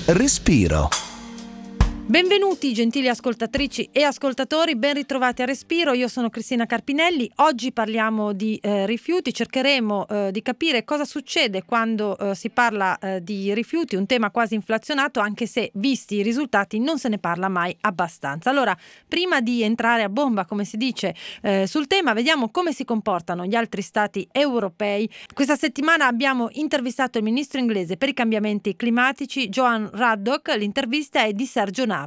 Respiro. Benvenuti gentili ascoltatrici e ascoltatori, ben ritrovati a Respiro. Io sono Cristina Carpinelli. Oggi parliamo di rifiuti, cercheremo di capire cosa succede quando si parla di rifiuti, un tema quasi inflazionato, anche se visti i risultati non se ne parla mai abbastanza. Allora, prima di entrare a bomba, come si dice, sul tema, vediamo come si comportano gli altri stati europei. Questa settimana abbiamo intervistato il ministro inglese per i cambiamenti climatici, Joan Ruddock. L'intervista è di Sergio Nava.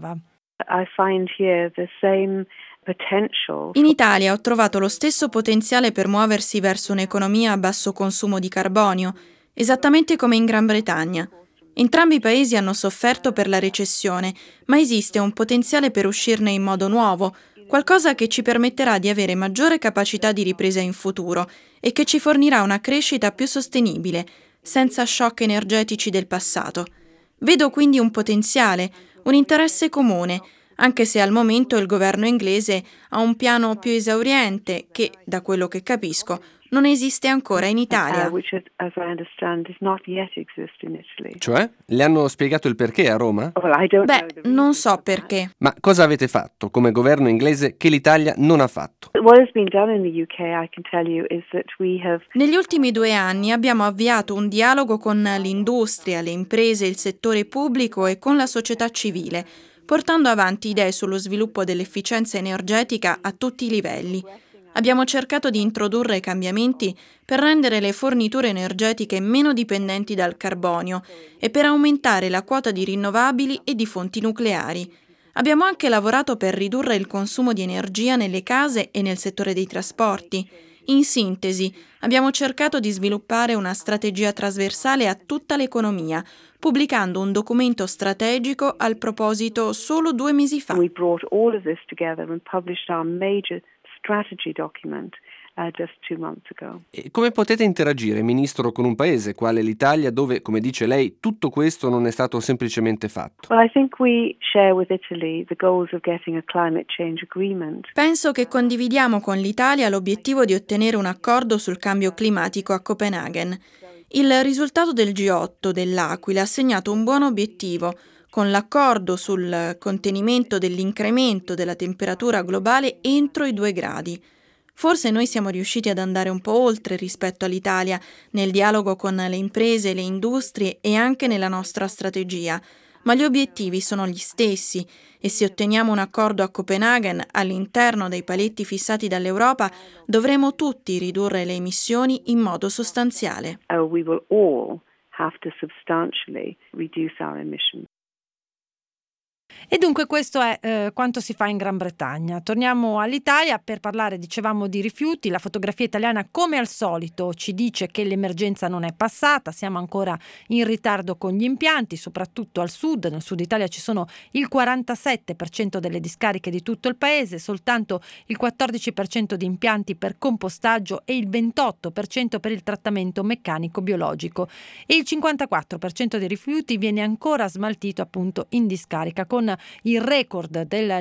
In Italia ho trovato lo stesso potenziale per muoversi verso un'economia a basso consumo di carbonio, esattamente come in Gran Bretagna. Entrambi i paesi hanno sofferto per la recessione, ma esiste un potenziale per uscirne in modo nuovo, qualcosa che ci permetterà di avere maggiore capacità di ripresa in futuro e che ci fornirà una crescita più sostenibile, senza shock energetici del passato. Vedo quindi un potenziale, un interesse comune, anche se al momento il governo inglese ha un piano più esauriente che, da quello che capisco, non esiste ancora in Italia. Cioè? Le hanno spiegato il perché a Roma? Beh, non so perché. Ma cosa avete fatto come governo inglese che l'Italia non ha fatto? Negli ultimi 2 anni abbiamo avviato un dialogo con l'industria, le imprese, il settore pubblico e con la società civile, portando avanti idee sullo sviluppo dell'efficienza energetica a tutti i livelli. Abbiamo cercato di introdurre cambiamenti per rendere le forniture energetiche meno dipendenti dal carbonio e per aumentare la quota di rinnovabili e di fonti nucleari. Abbiamo anche lavorato per ridurre il consumo di energia nelle case e nel settore dei trasporti. In sintesi, abbiamo cercato di sviluppare una strategia trasversale a tutta l'economia, pubblicando un documento strategico al proposito solo 2 mesi fa. E come potete interagire, Ministro, con un paese quale l'Italia dove, come dice lei, tutto questo non è stato semplicemente fatto? Penso che condividiamo con l'Italia l'obiettivo di ottenere un accordo sul cambio climatico a Copenaghen. Il risultato del G8 dell'Aquila ha segnato un buon obiettivo, con l'accordo sul contenimento dell'incremento della temperatura globale entro i 2 gradi. Forse noi siamo riusciti ad andare un po' oltre rispetto all'Italia nel dialogo con le imprese, le industrie e anche nella nostra strategia, ma gli obiettivi sono gli stessi e se otteniamo un accordo a Copenaghen all'interno dei paletti fissati dall'Europa dovremo tutti ridurre le emissioni in modo sostanziale. E dunque questo è quanto si fa in Gran Bretagna. Torniamo all'Italia per parlare, dicevamo, di rifiuti. La fotografia italiana, come al solito, ci dice che l'emergenza non è passata, siamo ancora in ritardo con gli impianti, soprattutto al sud. Nel sud Italia ci sono il 47% delle discariche di tutto il paese, soltanto il 14% di impianti per compostaggio e il 28% per il trattamento meccanico biologico. E il 54% dei rifiuti viene ancora smaltito appunto in discarica, con il record del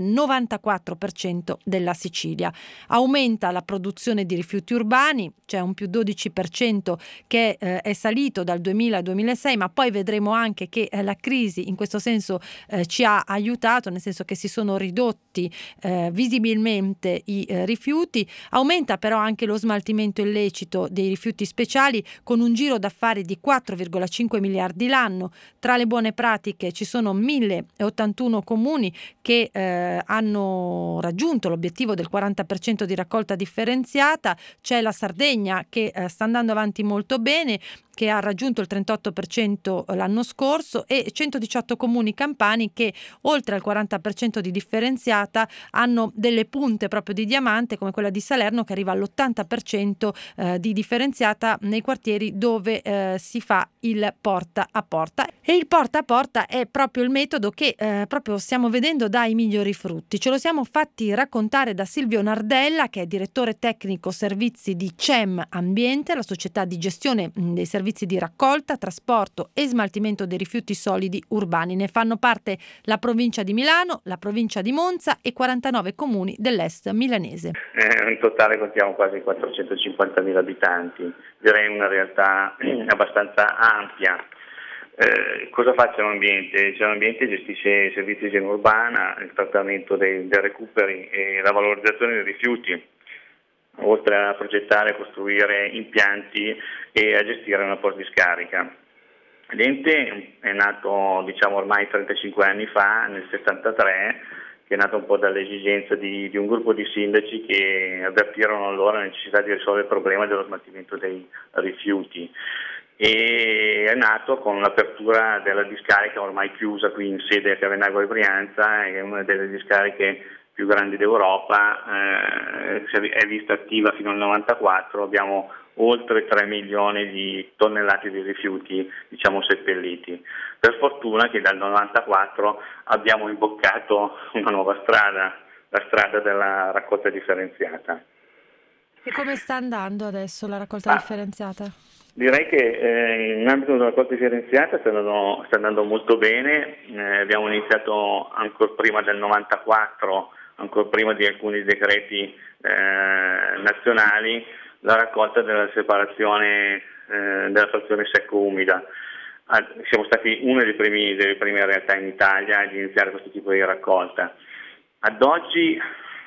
94% della Sicilia. Aumenta la produzione di rifiuti urbani, c'è un più 12% che è salito dal 2000 al 2006, ma poi vedremo anche che la crisi in questo senso ci ha aiutato, nel senso che si sono ridotti visibilmente i rifiuti. Aumenta però anche lo smaltimento illecito dei rifiuti speciali, con un giro d'affari di 4,5 miliardi l'anno. Tra le buone pratiche ci sono 1081 comuni che hanno raggiunto l'obiettivo del 40% di raccolta differenziata. C'è la Sardegna che sta andando avanti molto bene, che ha raggiunto il 38% l'anno scorso, e 118 comuni campani che oltre al 40% di differenziata hanno delle punte proprio di diamante, come quella di Salerno, che arriva all'80% di differenziata nei quartieri dove si fa il porta a porta. E il porta a porta è proprio il metodo che proprio stiamo vedendo dai migliori frutti. Ce lo siamo fatti raccontare da Silvio Nardella, che è direttore tecnico servizi di CEM Ambiente, la società di gestione dei servizi di raccolta, trasporto e smaltimento dei rifiuti solidi urbani. Ne fanno parte la provincia di Milano, la provincia di Monza e 49 comuni dell'est milanese. In totale contiamo quasi 450.000 abitanti, direi una realtà abbastanza ampia. Cosa fa Cerambiente? Cerambiente gestisce i servizi di igiene urbana, il trattamento dei recuperi e la valorizzazione dei rifiuti, oltre a progettare e costruire impianti e a gestire una discarica. L'ente è nato ormai 35 anni fa, nel 73, che è nato un po' dall'esigenza di un gruppo di sindaci che avvertirono allora la necessità di risolvere il problema dello smaltimento dei rifiuti. E è nato con l'apertura della discarica ormai chiusa qui in sede a Cavenago e Brianza, è una delle discariche più grandi d'Europa, è vista attiva fino al 94, abbiamo oltre 3 milioni di tonnellate di rifiuti seppelliti. Per fortuna che dal 94 abbiamo imboccato una nuova strada, la strada della raccolta differenziata. E come sta andando adesso la raccolta differenziata? Direi che in ambito della raccolta differenziata sta andando molto bene, abbiamo iniziato ancora prima del 94, ancora prima di alcuni decreti nazionali, la raccolta della separazione della frazione secco-umida. Siamo stati una delle prime realtà in Italia ad iniziare questo tipo di raccolta. Ad oggi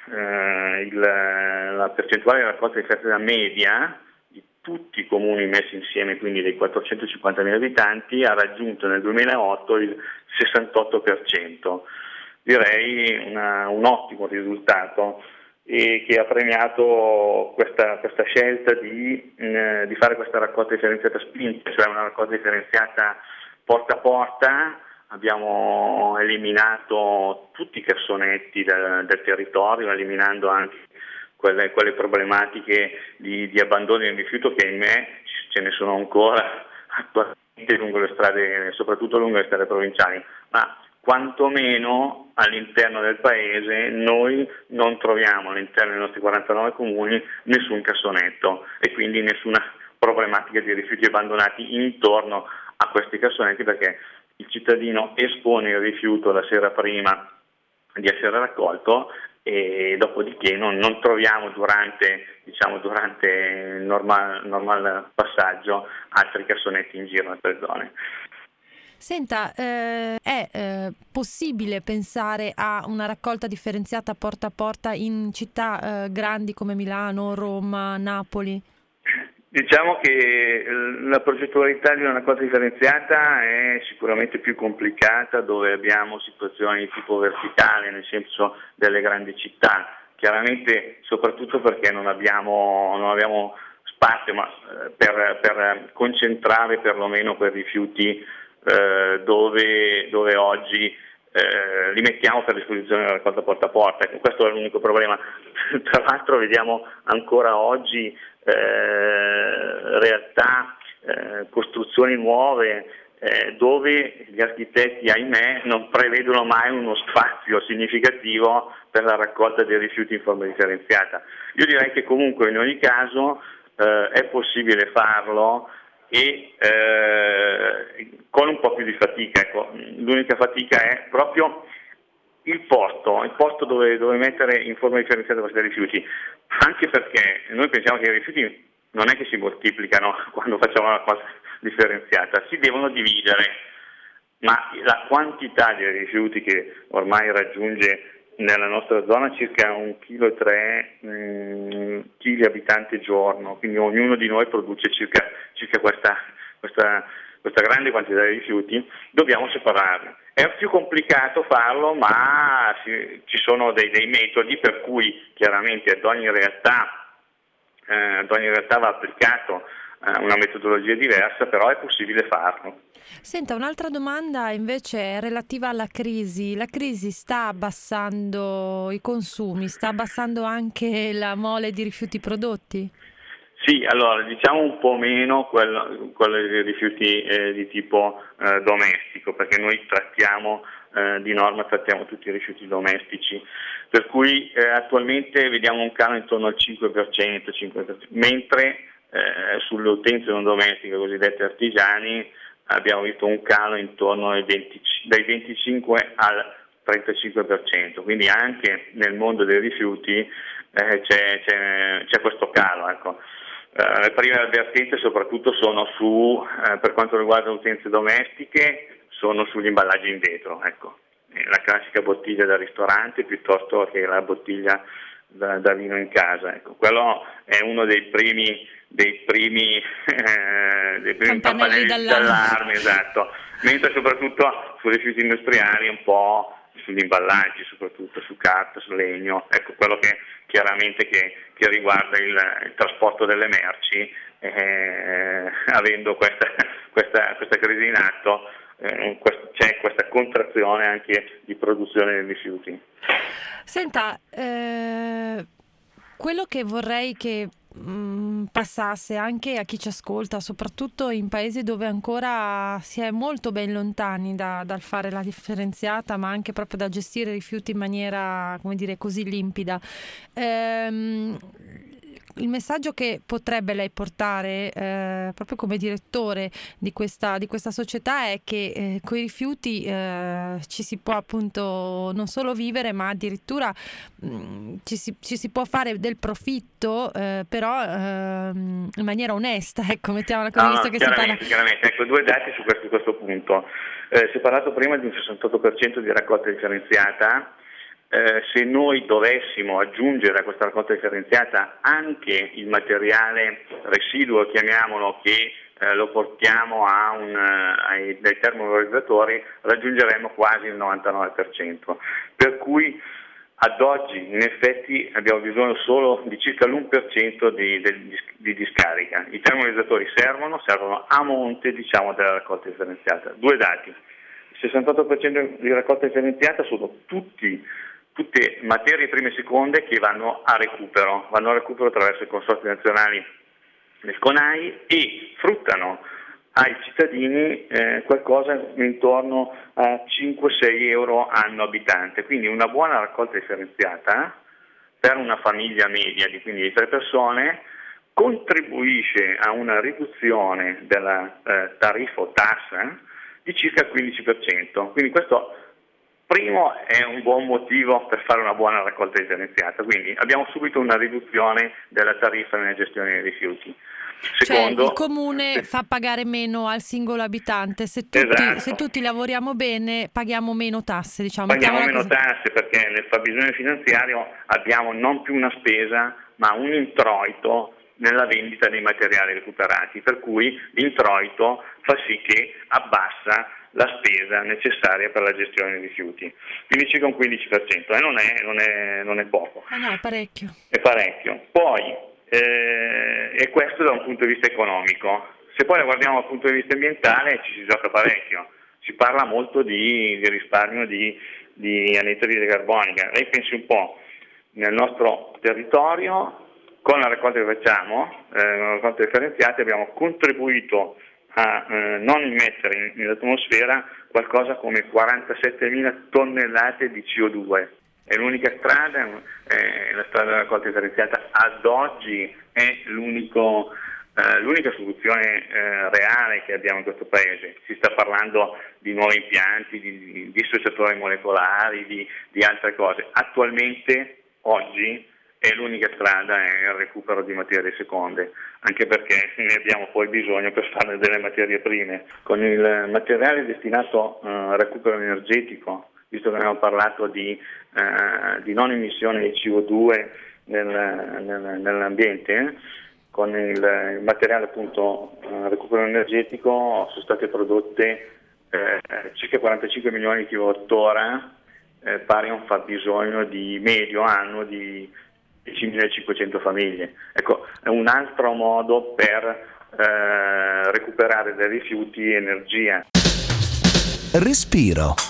la percentuale di raccolta differenziata media di tutti i comuni messi insieme, quindi dei 450.000 abitanti, ha raggiunto nel 2008 il 68%. Direi un ottimo risultato e che ha premiato questa scelta di fare questa raccolta differenziata spinta, cioè una raccolta differenziata porta a porta. Abbiamo eliminato tutti i cassonetti del territorio, eliminando anche quelle problematiche di abbandono di rifiuto che ahimè ce ne sono ancora attualmente lungo le strade, soprattutto lungo le strade provinciali, ma quantomeno all'interno del paese noi non troviamo all'interno dei nostri 49 comuni nessun cassonetto e quindi nessuna problematica di rifiuti abbandonati intorno a questi cassonetti, perché il cittadino espone il rifiuto la sera prima di essere raccolto e dopodiché non troviamo durante il normal passaggio altri cassonetti in giro nelle zone. Senta, è possibile pensare a una raccolta differenziata porta a porta in città grandi come Milano, Roma, Napoli? Diciamo che la progettualità di una raccolta differenziata è sicuramente più complicata dove abbiamo situazioni di tipo verticale, nel senso delle grandi città, chiaramente soprattutto perché non abbiamo spazio per concentrare perlomeno quei rifiuti dove oggi li mettiamo per disposizione della raccolta porta a porta. Questo è l'unico problema. Tra l'altro vediamo ancora oggi realtà, costruzioni nuove dove gli architetti, ahimè, non prevedono mai uno spazio significativo per la raccolta dei rifiuti in forma differenziata. Io direi che comunque in ogni caso è possibile farlo e con un po' più di fatica. Ecco, l'unica fatica è proprio il posto dove mettere in forma differenziata questi rifiuti, anche perché noi pensiamo che i rifiuti non è che si moltiplicano quando facciamo una cosa differenziata, si devono dividere, ma la quantità di rifiuti che ormai raggiunge nella nostra zona circa 1,3 kg abitanti giorno, quindi ognuno di noi produce circa questa grande quantità di rifiuti, dobbiamo separarli. È più complicato farlo, ma ci sono dei metodi per cui chiaramente ad ogni realtà va applicato una metodologia diversa, però è possibile farlo. Senta, un'altra domanda invece è relativa alla crisi. La crisi sta abbassando i consumi, sta abbassando anche la mole di rifiuti prodotti? Sì, allora diciamo un po' meno quello dei rifiuti di tipo domestico, perché noi di norma trattiamo tutti i rifiuti domestici, per cui attualmente vediamo un calo intorno al 5%, mentre sulle utenze non domestiche, cosiddette artigiani, abbiamo visto un calo intorno dai 25 al 35%, quindi anche nel mondo dei rifiuti c'è questo calo, ecco. Le prime avvertenze soprattutto sono per quanto riguarda le utenze domestiche, sono sugli imballaggi in vetro, ecco. La classica bottiglia da ristorante piuttosto che la bottiglia da vino in casa, ecco. Quello è uno dei primi campanelli d'allarme, esatto. Mentre soprattutto sui rifiuti industriali un po' sugli imballaggi, soprattutto su carta, su legno, ecco, quello che chiaramente che riguarda il trasporto delle merci, avendo questa crisi in atto, c'è questa contrazione anche di produzione dei rifiuti. Senta, quello che vorrei che passasse anche a chi ci ascolta, soprattutto in paesi dove ancora si è molto ben lontani dal fare la differenziata, ma anche proprio da gestire i rifiuti in maniera, come dire, così limpida. Il messaggio che potrebbe lei portare proprio come direttore di questa società è che con i rifiuti ci si può appunto non solo vivere, ma addirittura ci si può fare del profitto, però in maniera onesta, ecco, mettiamola così, visto che si parla. Chiaramente. Ecco, due dati su questo punto. Si è parlato prima di un 68% di raccolta differenziata. Se noi dovessimo aggiungere a questa raccolta differenziata anche il materiale residuo, chiamiamolo, che lo portiamo dai termovalorizzatori, raggiungeremo quasi il 99%. Per cui ad oggi in effetti abbiamo bisogno solo di circa l'1% di discarica. I termovalorizzatori servono a monte, diciamo, della raccolta differenziata. Due dati: il 68% di raccolta differenziata sono tutte materie prime e seconde che vanno a recupero attraverso i consorzi nazionali del CONAI e fruttano ai cittadini qualcosa intorno a 5-6 euro anno abitante. Quindi una buona raccolta differenziata per una famiglia media di 3 persone contribuisce a una riduzione della tariffa o tassa di circa il 15%. Quindi questo primo è un buon motivo per fare una buona raccolta differenziata, quindi abbiamo subito una riduzione della tariffa nella gestione dei rifiuti. Secondo, il comune fa pagare meno al singolo abitante, se tutti lavoriamo bene paghiamo meno tasse, diciamo. Paghiamo meno tasse perché nel fabbisogno finanziario abbiamo non più una spesa ma un introito nella vendita dei materiali recuperati, per cui l'introito fa sì che abbassa la spesa necessaria per la gestione dei rifiuti, quindi circa un 15%, e non è poco. No, è parecchio. È parecchio. Poi, e questo da un punto di vista economico. Se poi la guardiamo dal punto di vista ambientale ci si gioca parecchio, si parla molto di risparmio di anidride carbonica. Lei pensi un po', nel nostro territorio con la raccolta che facciamo, la raccolta differenziata, abbiamo contribuito a non immettere nell'atmosfera qualcosa come 47.000 tonnellate di CO2. È l'unica strada, la strada della raccolta differenziata ad oggi è l'unica soluzione reale che abbiamo in questo paese. Si sta parlando di nuovi impianti, di dissociatori molecolari, di altre cose. Attualmente, oggi, è l'unica strada è il recupero di materie seconde, anche perché ne abbiamo poi bisogno per fare delle materie prime. Con il materiale destinato al recupero energetico, visto che abbiamo parlato di non emissione di CO2 nell'ambiente, con il materiale appunto recupero energetico sono state prodotte circa 45 milioni di kWh, pari a un fabbisogno di medio anno di 10.500 famiglie. Ecco, è un altro modo per recuperare dai rifiuti energia. Respiro.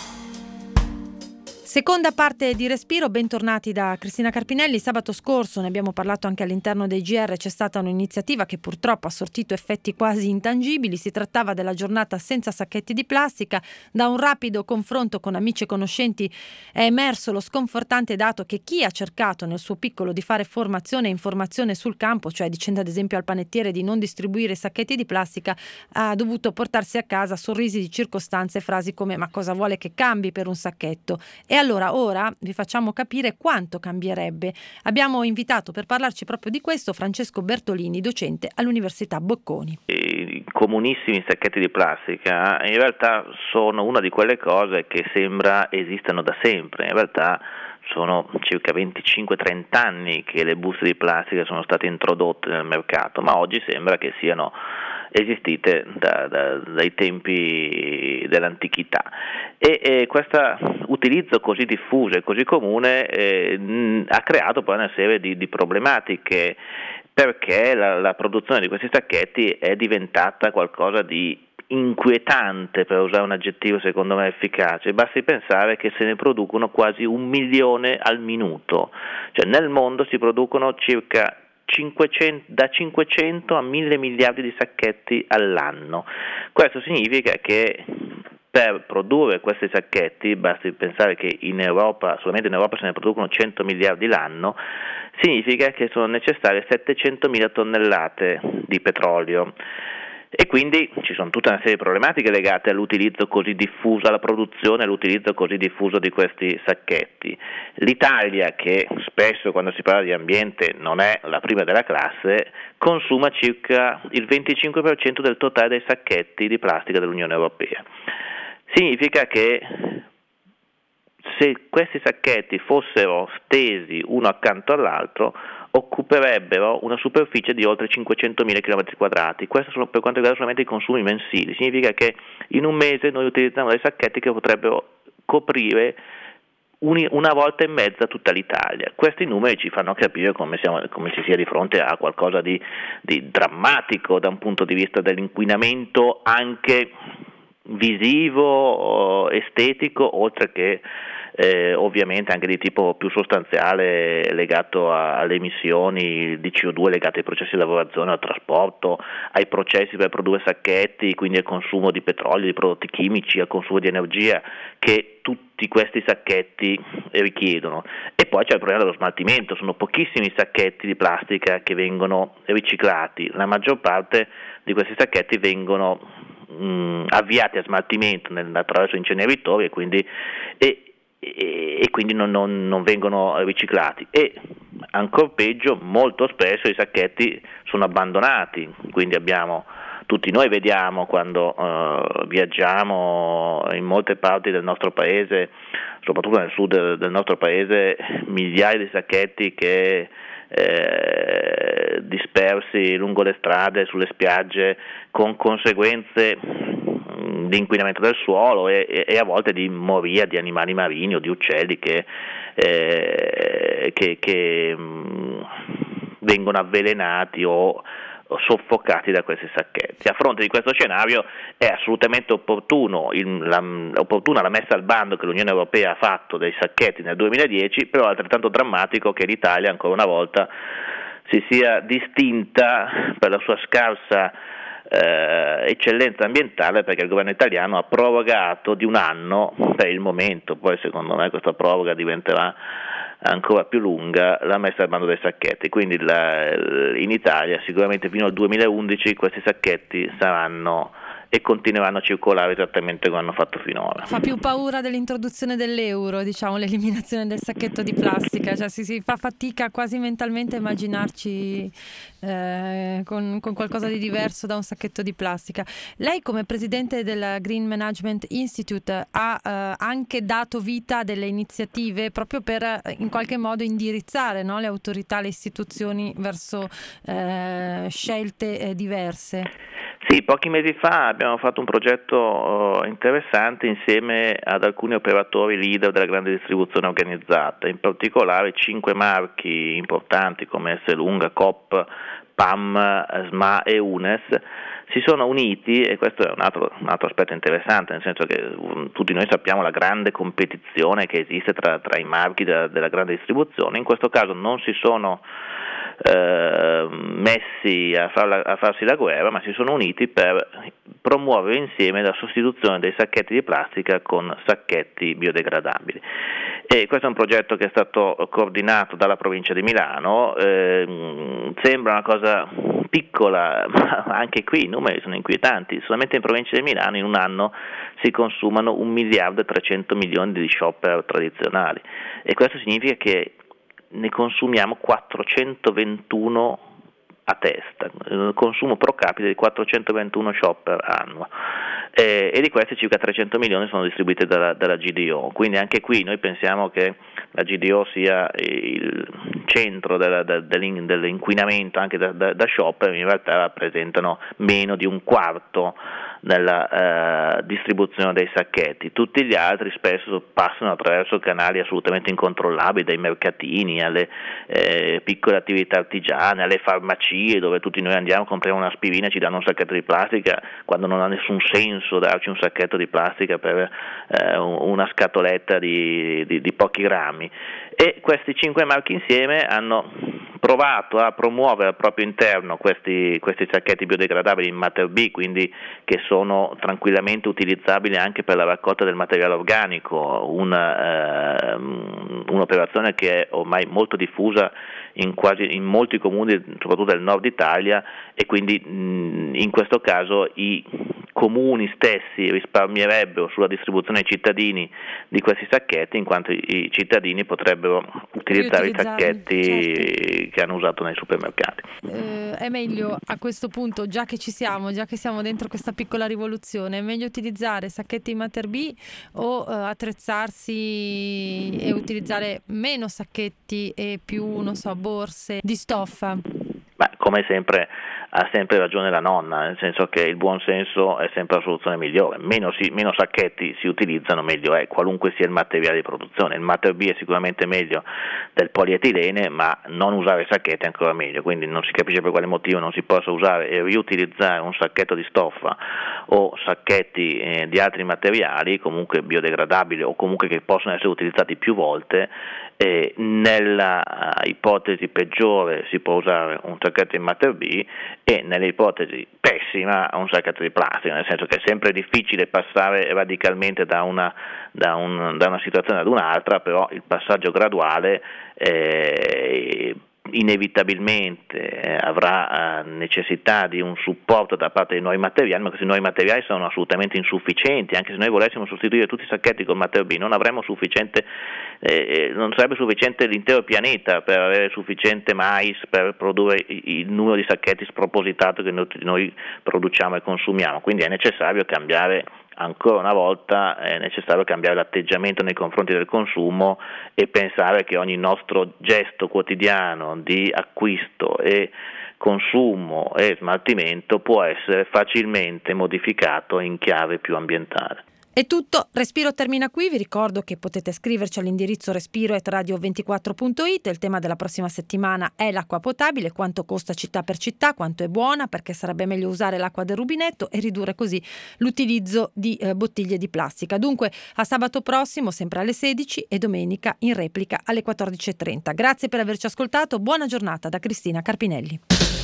Seconda parte di Respiro, bentornati da Cristina Carpinelli. Sabato scorso, ne abbiamo parlato anche all'interno dei GR, c'è stata un'iniziativa che purtroppo ha sortito effetti quasi intangibili. Si trattava della giornata senza sacchetti di plastica. Da un rapido confronto con amici e conoscenti è emerso lo sconfortante dato che chi ha cercato nel suo piccolo di fare formazione e informazione sul campo, cioè dicendo ad esempio al panettiere di non distribuire sacchetti di plastica, ha dovuto portarsi a casa sorrisi di circostanze e frasi come "ma cosa vuole che cambi per un sacchetto?" E allora ora vi facciamo capire quanto cambierebbe. Abbiamo invitato per parlarci proprio di questo Francesco Bertolini, docente all'Università Bocconi. I comunissimi sacchetti di plastica in realtà sono una di quelle cose che sembra esistano da sempre. In realtà sono circa 25-30 anni che le buste di plastica sono state introdotte nel mercato, ma oggi sembra che siano esistite dai tempi dell'antichità, e questo utilizzo così diffuso e così comune ha creato poi una serie di problematiche, perché la produzione di questi sacchetti è diventata qualcosa di inquietante, per usare un aggettivo secondo me efficace. Basti pensare che se ne producono quasi 1 milione al minuto, cioè nel mondo si producono circa da 500 a 1000 miliardi di sacchetti all'anno. Questo significa che per produrre questi sacchetti, basti pensare che solamente in Europa se ne producono 100 miliardi l'anno, significa che sono necessarie 700.000 tonnellate di petrolio. E quindi ci sono tutta una serie di problematiche legate all'utilizzo così diffuso, alla produzione e all'utilizzo così diffuso di questi sacchetti. L'Italia, che spesso quando si parla di ambiente non è la prima della classe, consuma circa il 25% del totale dei sacchetti di plastica dell'Unione Europea. Significa che se questi sacchetti fossero stesi uno accanto all'altro, occuperebbero una superficie di oltre 500.000 km². Questo sono per quanto riguarda solamente i consumi mensili. Significa che in un mese noi utilizziamo dei sacchetti che potrebbero coprire una volta e mezza tutta l'Italia. Questi numeri ci fanno capire come si sia di fronte a qualcosa di drammatico da un punto di vista dell'inquinamento anche visivo, estetico, oltre che ovviamente anche di tipo più sostanziale legato alle emissioni di CO2 legate ai processi di lavorazione, al trasporto, ai processi per produrre sacchetti, quindi al consumo di petrolio, di prodotti chimici, al consumo di energia che tutti questi sacchetti richiedono. E poi c'è il problema dello smaltimento. Sono pochissimi i sacchetti di plastica che vengono riciclati, la maggior parte di questi sacchetti vengono avviati a smaltimento attraverso inceneritori e quindi non vengono riciclati, e ancor peggio molto spesso i sacchetti sono abbandonati. Quindi tutti noi vediamo quando viaggiamo in molte parti del nostro paese, soprattutto nel sud del nostro paese, migliaia di sacchetti che dispersi lungo le strade, sulle spiagge, con conseguenze di inquinamento del suolo e a volte di moria di animali marini o di uccelli che vengono avvelenati o soffocati da questi sacchetti. A fronte di questo scenario è assolutamente opportuna la messa al bando che l'Unione Europea ha fatto dei sacchetti nel 2010, però è altrettanto drammatico che l'Italia ancora una volta si sia distinta per la sua scarsa eccellenza ambientale, perché il governo italiano ha prorogato di 1 anno per il momento, poi secondo me questa proroga diventerà ancora più lunga, la messa al bando dei sacchetti. Quindi in Italia sicuramente fino al 2011 questi sacchetti saranno e continueranno a circolare esattamente come hanno fatto finora. Fa più paura dell'introduzione dell'euro, diciamo, l'eliminazione del sacchetto di plastica, cioè si fa fatica quasi mentalmente a immaginarci con qualcosa di diverso da un sacchetto di plastica. Lei come presidente del Green Management Institute ha anche dato vita a delle iniziative proprio per in qualche modo indirizzare, no, le autorità, le istituzioni verso scelte diverse. Sì, pochi mesi fa abbiamo fatto un progetto interessante insieme ad alcuni operatori leader della grande distribuzione organizzata, in particolare 5 marchi importanti come Esselunga, Coop, PAM, SMA e UNES si sono uniti, e questo è un altro aspetto interessante, nel senso che tutti noi sappiamo la grande competizione che esiste tra i marchi della grande distribuzione. In questo caso non si sono messi a farsi la guerra, ma si sono uniti per promuovere insieme la sostituzione dei sacchetti di plastica con sacchetti biodegradabili. E questo è un progetto che è stato coordinato dalla provincia di Milano, sembra una cosa piccola, ma anche qui i numeri sono inquietanti. Solamente in provincia di Milano in un anno si consumano 1 miliardo e 300 milioni di shopper tradizionali, e questo significa che ne consumiamo 421 a testa, consumo pro capite di 421 shopper annuo, e di questi circa 300 milioni sono distribuiti dalla GDO, quindi anche qui noi pensiamo che la GDO sia il centro dell'inquinamento anche da shopper, in realtà rappresentano meno di un quarto nella distribuzione dei sacchetti. Tutti gli altri spesso passano attraverso canali assolutamente incontrollabili, dai mercatini alle piccole attività artigiane, alle farmacie, dove tutti noi andiamo, compriamo un'aspirina e ci danno un sacchetto di plastica, quando non ha nessun senso darci un sacchetto di plastica per una scatoletta di pochi grammi. E questi 5 marchi insieme hanno provato a promuovere al proprio interno questi sacchetti biodegradabili in Mater B, quindi che sono tranquillamente utilizzabili anche per la raccolta del materiale organico, un'operazione che è ormai molto diffusa in molti comuni, soprattutto del nord Italia, e quindi in questo caso i comuni stessi risparmierebbero sulla distribuzione ai cittadini di questi sacchetti, in quanto i cittadini potrebbero utilizzare i sacchetti, certo, che hanno usato nei supermercati. È meglio a questo punto, già che siamo dentro questa piccola rivoluzione, è meglio utilizzare sacchetti Mater B o attrezzarsi e utilizzare meno sacchetti e più, non so, borse di stoffa? Beh, come sempre ha sempre ragione la nonna, nel senso che il buon senso è sempre la soluzione migliore. Meno sacchetti si utilizzano, meglio è, qualunque sia il materiale di produzione. Il Mater B è sicuramente meglio del polietilene, ma non usare sacchetti è ancora meglio, quindi non si capisce per quale motivo non si possa usare e riutilizzare un sacchetto di stoffa o sacchetti di altri materiali, comunque biodegradabili o comunque che possono essere utilizzati più volte. Nella ipotesi peggiore si può usare un sacchetto in Mater B, e nell'ipotesi pessima un sacchetto di plastica, nel senso che è sempre difficile passare radicalmente da una situazione ad un'altra, però il passaggio graduale inevitabilmente avrà necessità di un supporto da parte dei nuovi materiali, ma questi nuovi materiali sono assolutamente insufficienti. Anche se noi volessimo sostituire tutti i sacchetti con Mater B, non avremo non sarebbe sufficiente l'intero pianeta per avere sufficiente mais per produrre il numero di sacchetti spropositato che noi produciamo e consumiamo, quindi è necessario cambiare. Ancora una volta è necessario cambiare l'atteggiamento nei confronti del consumo e pensare che ogni nostro gesto quotidiano di acquisto e consumo e smaltimento può essere facilmente modificato in chiave più ambientale. È tutto, Respiro termina qui. Vi ricordo che potete scriverci all'indirizzo respiro@radio24.it. Il tema della prossima settimana è l'acqua potabile, quanto costa città per città, quanto è buona, perché sarebbe meglio usare l'acqua del rubinetto e ridurre così l'utilizzo di bottiglie di plastica. Dunque a sabato prossimo, sempre alle 16, e domenica in replica alle 14.30. Grazie per averci ascoltato, buona giornata da Cristina Carpinelli.